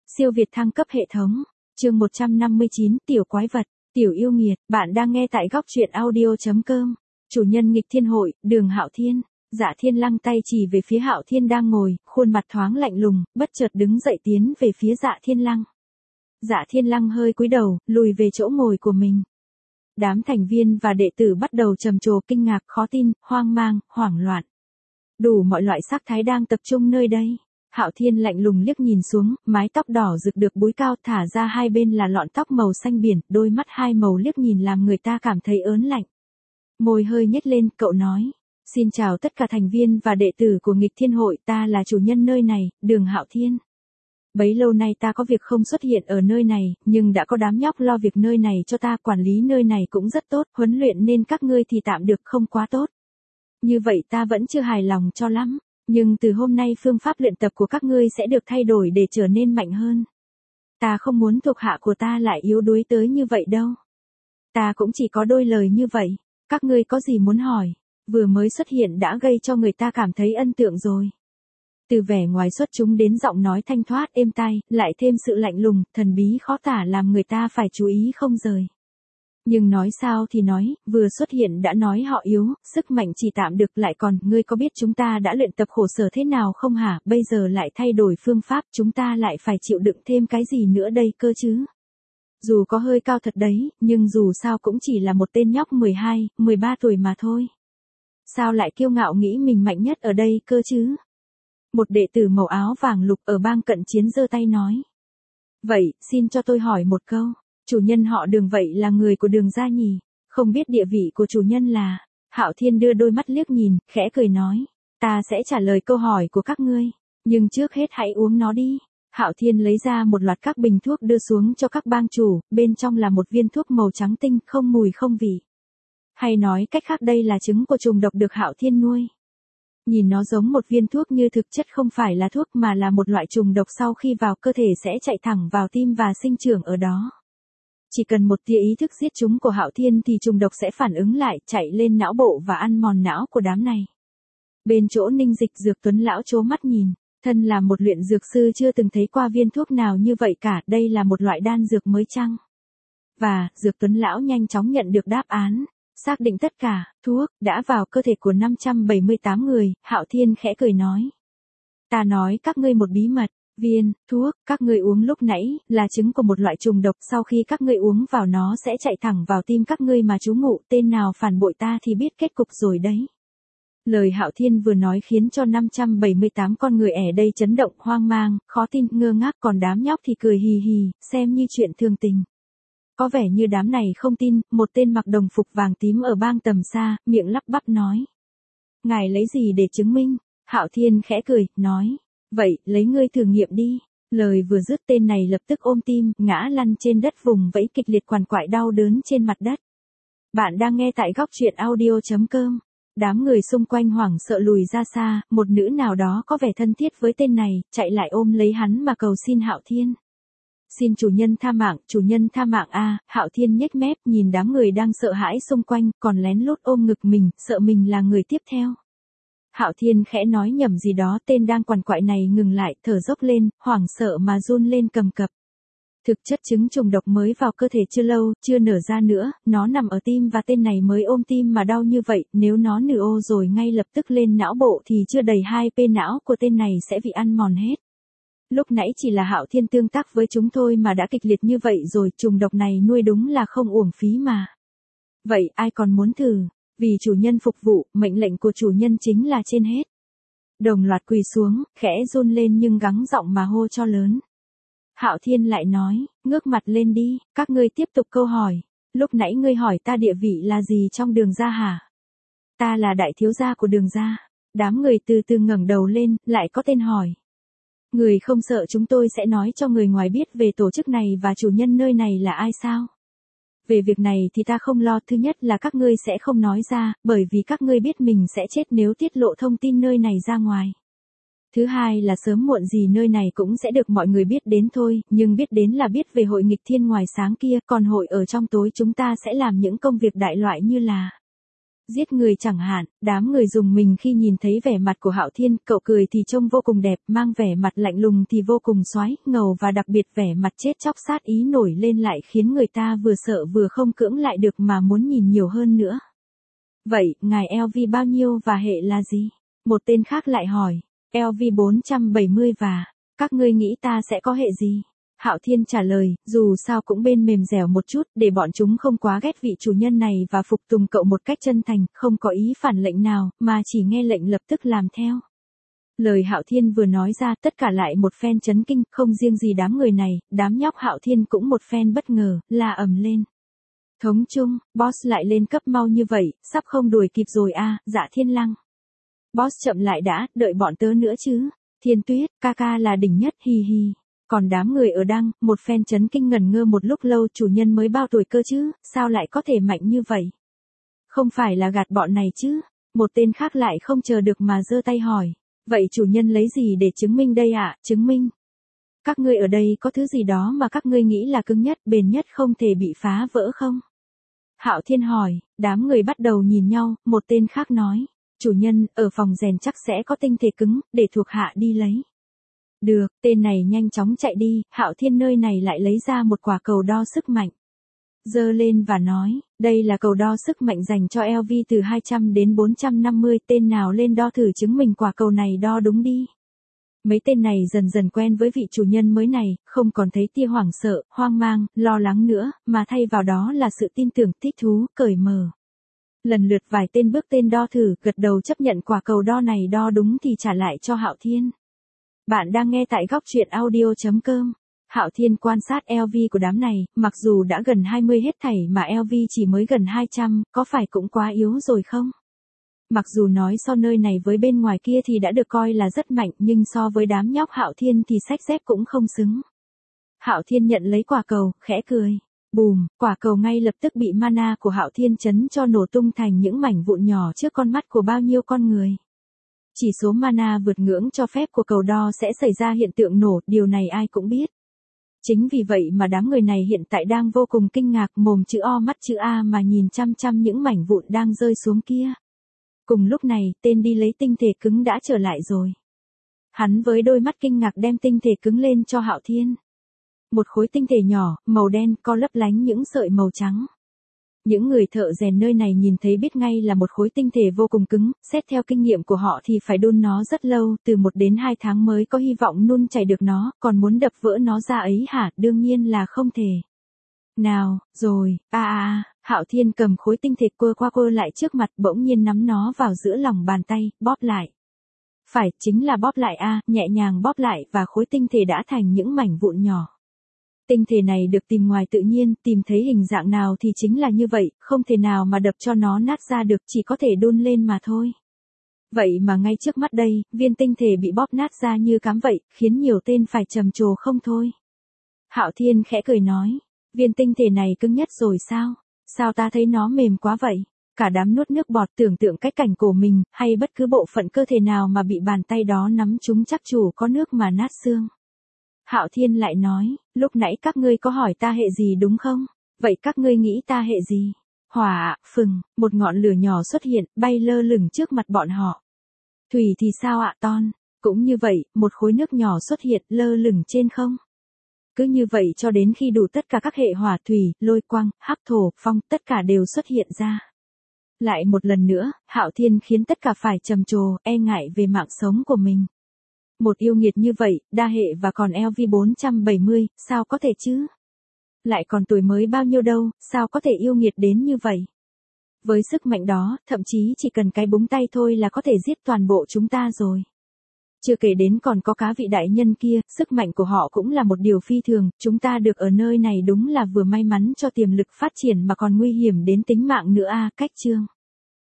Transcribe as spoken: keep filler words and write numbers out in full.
Siêu việt thăng cấp hệ thống. Chương một trăm năm mươi chín, tiểu quái vật, tiểu yêu nghiệt, bạn đang nghe tại góc truyện audio chấm com. Chủ nhân nghịch thiên hội, Đường Hạo Thiên. Dạ Thiên Lăng tay chỉ về phía Hạo Thiên đang ngồi, khuôn mặt thoáng lạnh lùng, bất chợt đứng dậy tiến về phía Dạ Thiên Lăng. Dạ Thiên Lăng hơi cúi đầu, lùi về chỗ ngồi của mình. Đám thành viên và đệ tử bắt đầu trầm trồ kinh ngạc, khó tin, hoang mang, hoảng loạn. Đủ mọi loại sắc thái đang tập trung nơi đây. Hạo Thiên lạnh lùng liếc nhìn xuống, mái tóc đỏ rực được búi cao, thả ra hai bên là lọn tóc màu xanh biển, đôi mắt hai màu liếc nhìn làm người ta cảm thấy ớn lạnh. Môi hơi nhếch lên, cậu nói: "Xin chào tất cả thành viên và đệ tử của nghịch thiên hội, ta là chủ nhân nơi này, Đường Hạo Thiên. Bấy lâu nay ta có việc không xuất hiện ở nơi này, nhưng đã có đám nhóc lo việc nơi này cho ta, quản lý nơi này cũng rất tốt, huấn luyện nên các ngươi thì tạm được, không quá tốt. Như vậy ta vẫn chưa hài lòng cho lắm. Nhưng từ hôm nay phương pháp luyện tập của các ngươi sẽ được thay đổi để trở nên mạnh hơn. Ta không muốn thuộc hạ của ta lại yếu đuối tới như vậy đâu. Ta cũng chỉ có đôi lời như vậy. Các ngươi có gì muốn hỏi?" Vừa mới xuất hiện đã gây cho người ta cảm thấy ân tượng rồi. Từ vẻ ngoài xuất chúng đến giọng nói thanh thoát êm tai, lại thêm sự lạnh lùng, thần bí khó tả làm người ta phải chú ý không rời. Nhưng nói sao thì nói, vừa xuất hiện đã nói họ yếu, sức mạnh chỉ tạm được, lại còn: "Ngươi có biết chúng ta đã luyện tập khổ sở thế nào không hả, bây giờ lại thay đổi phương pháp, chúng ta lại phải chịu đựng thêm cái gì nữa đây cơ chứ?" Dù có hơi cao thật đấy, nhưng dù sao cũng chỉ là một tên nhóc mười hai, mười ba tuổi mà thôi. Sao lại kiêu ngạo nghĩ mình mạnh nhất ở đây cơ chứ? Một đệ tử màu áo vàng lục ở bang cận chiến giơ tay nói: "Vậy, xin cho tôi hỏi một câu. Chủ nhân họ Đường vậy là người của Đường gia nhỉ? Không biết địa vị của chủ nhân là..." Hạo Thiên đưa đôi mắt liếc nhìn, khẽ cười nói: "Ta sẽ trả lời câu hỏi của các ngươi, nhưng trước hết hãy uống nó đi." Hạo Thiên lấy ra một loạt các bình thuốc đưa xuống cho các bang chủ, bên trong là một viên thuốc màu trắng tinh, không mùi không vị. Hay nói cách khác, đây là trứng của trùng độc được Hạo Thiên nuôi. Nhìn nó giống một viên thuốc như thực chất không phải là thuốc mà là một loại trùng độc, sau khi vào cơ thể sẽ chạy thẳng vào tim và sinh trưởng ở đó. Chỉ cần một tia ý thức giết chúng của Hạo Thiên thì trùng độc sẽ phản ứng lại, chạy lên não bộ và ăn mòn não của đám này. Bên chỗ Ninh Dịch Dược Tuấn lão trố mắt nhìn, thân là một luyện dược sư chưa từng thấy qua viên thuốc nào như vậy cả, đây là một loại đan dược mới chăng? Và, Dược Tuấn lão nhanh chóng nhận được đáp án, xác định tất cả thuốc đã vào cơ thể của năm trăm bảy mươi tám người. Hạo Thiên khẽ cười nói: "Ta nói các ngươi một bí mật. Viên thuốc các ngươi uống lúc nãy là trứng của một loại trùng độc, sau khi các ngươi uống vào nó sẽ chạy thẳng vào tim các ngươi mà trú ngụ, tên nào phản bội ta thì biết kết cục rồi đấy." Lời Hạo Thiên vừa nói khiến cho năm trăm bảy mươi tám con người ở đây chấn động, hoang mang, khó tin, ngơ ngác, còn đám nhóc thì cười hì hì, xem như chuyện thường tình. Có vẻ như đám này không tin, một tên mặc đồng phục vàng tím ở bang tầm xa, miệng lắp bắp nói: "Ngài lấy gì để chứng minh?" Hạo Thiên khẽ cười, nói: "Vậy, lấy ngươi thử nghiệm đi." Lời vừa dứt, tên này lập tức ôm tim, ngã lăn trên đất, vùng vẫy kịch liệt, quằn quại đau đớn trên mặt đất. Bạn đang nghe tại góc truyện audio chấm com. Đám người xung quanh hoảng sợ lùi ra xa, một nữ nào đó có vẻ thân thiết với tên này, chạy lại ôm lấy hắn mà cầu xin Hạo Thiên. "Xin chủ nhân tha mạng, chủ nhân tha mạng a." Hạo Thiên nhếch mép nhìn đám người đang sợ hãi xung quanh, còn lén lút ôm ngực mình, sợ mình là người tiếp theo. Hạo Thiên khẽ nói nhầm gì đó, tên đang quằn quại này ngừng lại, thở dốc lên, hoảng sợ mà run lên cầm cập. Thực chất trứng trùng độc mới vào cơ thể chưa lâu, chưa nở ra nữa, nó nằm ở tim và tên này mới ôm tim mà đau như vậy, nếu nó nở ô rồi ngay lập tức lên não bộ thì chưa đầy hai pê não của tên này sẽ bị ăn mòn hết. Lúc nãy chỉ là Hạo Thiên tương tác với chúng thôi mà đã kịch liệt như vậy rồi, trùng độc này nuôi đúng là không uổng phí mà. Vậy ai còn muốn thử? Vì chủ nhân phục vụ, mệnh lệnh của chủ nhân chính là trên hết. Đồng loạt quỳ xuống, khẽ run lên nhưng gắng giọng mà hô cho lớn. Hạo Thiên lại nói: "Ngước mặt lên đi, các ngươi tiếp tục câu hỏi. Lúc nãy ngươi hỏi ta địa vị là gì trong Đường gia hả? Ta là đại thiếu gia của Đường gia." Đám người từ từ ngẩng đầu lên, lại có tên hỏi: "Người không sợ chúng tôi sẽ nói cho người ngoài biết về tổ chức này và chủ nhân nơi này là ai sao?" "Về việc này thì ta không lo, thứ nhất là các ngươi sẽ không nói ra, bởi vì các ngươi biết mình sẽ chết nếu tiết lộ thông tin nơi này ra ngoài. Thứ hai là sớm muộn gì nơi này cũng sẽ được mọi người biết đến thôi, nhưng biết đến là biết về hội nghịch thiên ngoài sáng kia, còn hội ở trong tối chúng ta sẽ làm những công việc đại loại như là Giết người chẳng hạn, đám người dùng mình khi nhìn thấy vẻ mặt của Hạo Thiên, cậu cười thì trông vô cùng đẹp, mang vẻ mặt lạnh lùng thì vô cùng xoái, ngầu và đặc biệt vẻ mặt chết chóc sát ý nổi lên lại khiến người ta vừa sợ vừa không cưỡng lại được mà muốn nhìn nhiều hơn nữa. Vậy, ngài lờ vê bao nhiêu và hệ là gì? Một tên khác lại hỏi. lờ vê bốn trăm bảy mươi và, các ngươi nghĩ ta sẽ có hệ gì? Hạo Thiên trả lời, dù sao cũng bên mềm dẻo một chút, để bọn chúng không quá ghét vị chủ nhân này và phục tùng cậu một cách chân thành, không có ý phản lệnh nào, mà chỉ nghe lệnh lập tức làm theo. Lời Hạo Thiên vừa nói ra tất cả lại một phen chấn kinh, không riêng gì đám người này, đám nhóc Hạo Thiên cũng một phen bất ngờ, la ầm lên. Thống chung, boss lại lên cấp mau như vậy, sắp không đuổi kịp rồi à, Dạ Thiên Lăng. Boss chậm lại đã, đợi bọn tớ nữa chứ. Thiên Tuyết, ca ca là đỉnh nhất, hi hi. Còn đám người ở đăng, một phen chấn kinh ngẩn ngơ một lúc lâu, chủ nhân mới bao tuổi cơ chứ, sao lại có thể mạnh như vậy? Không phải là gạt bọn này chứ? Một tên khác lại không chờ được mà giơ tay hỏi. Vậy chủ nhân lấy gì để chứng minh đây ạ? Chứng minh? Các ngươi ở đây có thứ gì đó mà các ngươi nghĩ là cứng nhất, bền nhất không thể bị phá vỡ không? Hạo Thiên hỏi, đám người bắt đầu nhìn nhau, một tên khác nói. Chủ nhân, ở phòng rèn chắc sẽ có tinh thể cứng, để thuộc hạ đi lấy. Được, tên này nhanh chóng chạy đi, Hạo Thiên nơi này lại lấy ra một quả cầu đo sức mạnh. Giơ lên và nói, đây là cầu đo sức mạnh dành cho lờ vê từ hai trăm đến bốn trăm năm mươi, tên nào lên đo thử chứng minh quả cầu này đo đúng đi. Mấy tên này dần dần quen với vị chủ nhân mới này, không còn thấy tia hoảng sợ, hoang mang, lo lắng nữa, mà thay vào đó là sự tin tưởng, thích thú, cởi mở. Lần lượt vài tên bước tên đo thử, gật đầu chấp nhận quả cầu đo này đo đúng thì trả lại cho Hạo Thiên. Bạn đang nghe tại góc truyện audio chấm com. Hạo Thiên quan sát lờ vê của đám này, mặc dù đã gần hai mươi hết thảy mà lờ vê chỉ mới gần hai trăm, có phải cũng quá yếu rồi không? Mặc dù nói so nơi này với bên ngoài kia thì đã được coi là rất mạnh, nhưng so với đám nhóc Hạo Thiên thì xách dép cũng không xứng. Hạo Thiên nhận lấy quả cầu, khẽ cười. Bùm, quả cầu ngay lập tức bị mana của Hạo Thiên chấn cho nổ tung thành những mảnh vụn nhỏ trước con mắt của bao nhiêu con người. Chỉ số mana vượt ngưỡng cho phép của cầu đo sẽ xảy ra hiện tượng nổ, điều này ai cũng biết. Chính vì vậy mà đám người này hiện tại đang vô cùng kinh ngạc, mồm chữ O mắt chữ A mà nhìn chăm chăm những mảnh vụn đang rơi xuống kia. Cùng lúc này, tên đi lấy tinh thể cứng đã trở lại rồi. Hắn với đôi mắt kinh ngạc đem tinh thể cứng lên cho Hạo Thiên. Một khối tinh thể nhỏ, màu đen, có lấp lánh những sợi màu trắng. Những người thợ rèn nơi này nhìn thấy biết ngay là một khối tinh thể vô cùng cứng, xét theo kinh nghiệm của họ thì phải đun nó rất lâu, từ một đến hai tháng mới có hy vọng nung chảy được nó, còn muốn đập vỡ nó ra ấy hả, đương nhiên là không thể. Nào, rồi, a a a, Hạo Thiên cầm khối tinh thể quơ qua quơ lại trước mặt, bỗng nhiên nắm nó vào giữa lòng bàn tay, bóp lại. Phải, chính là bóp lại a, nhẹ nhàng bóp lại và khối tinh thể đã thành những mảnh vụn nhỏ. Tinh thể này được tìm ngoài tự nhiên, tìm thấy hình dạng nào thì chính là như vậy, không thể nào mà đập cho nó nát ra được, chỉ có thể đun lên mà thôi. Vậy mà ngay trước mắt đây, viên tinh thể bị bóp nát ra như cám vậy, khiến nhiều tên phải trầm trồ không thôi. Hạo Thiên khẽ cười nói, viên tinh thể này cứng nhất rồi sao? Sao ta thấy nó mềm quá vậy? Cả đám nuốt nước bọt, tưởng tượng cách cảnh cổ mình, hay bất cứ bộ phận cơ thể nào mà bị bàn tay đó nắm chúng chắc chủ có nước mà nát xương. Hạo Thiên lại nói, lúc nãy các ngươi có hỏi ta hệ gì đúng không? Vậy các ngươi nghĩ ta hệ gì? Hỏa, phừng, một ngọn lửa nhỏ xuất hiện, bay lơ lửng trước mặt bọn họ. Thủy thì sao ạ Ton? Cũng như vậy, một khối nước nhỏ xuất hiện, lơ lửng trên không. Cứ như vậy cho đến khi đủ tất cả các hệ hỏa, thủy, lôi quang, hắc thổ, phong, tất cả đều xuất hiện ra. Lại một lần nữa, Hạo Thiên khiến tất cả phải trầm trồ, e ngại về mạng sống của mình. Một yêu nghiệt như vậy, đa hệ và còn lờ vê bốn trăm bảy mươi, sao có thể chứ? Lại còn tuổi mới bao nhiêu đâu, sao có thể yêu nghiệt đến như vậy? Với sức mạnh đó, thậm chí chỉ cần cái búng tay thôi là có thể giết toàn bộ chúng ta rồi. Chưa kể đến còn có cá vị đại nhân kia, sức mạnh của họ cũng là một điều phi thường, chúng ta được ở nơi này đúng là vừa may mắn cho tiềm lực phát triển mà còn nguy hiểm đến tính mạng nữa a. Cách chương.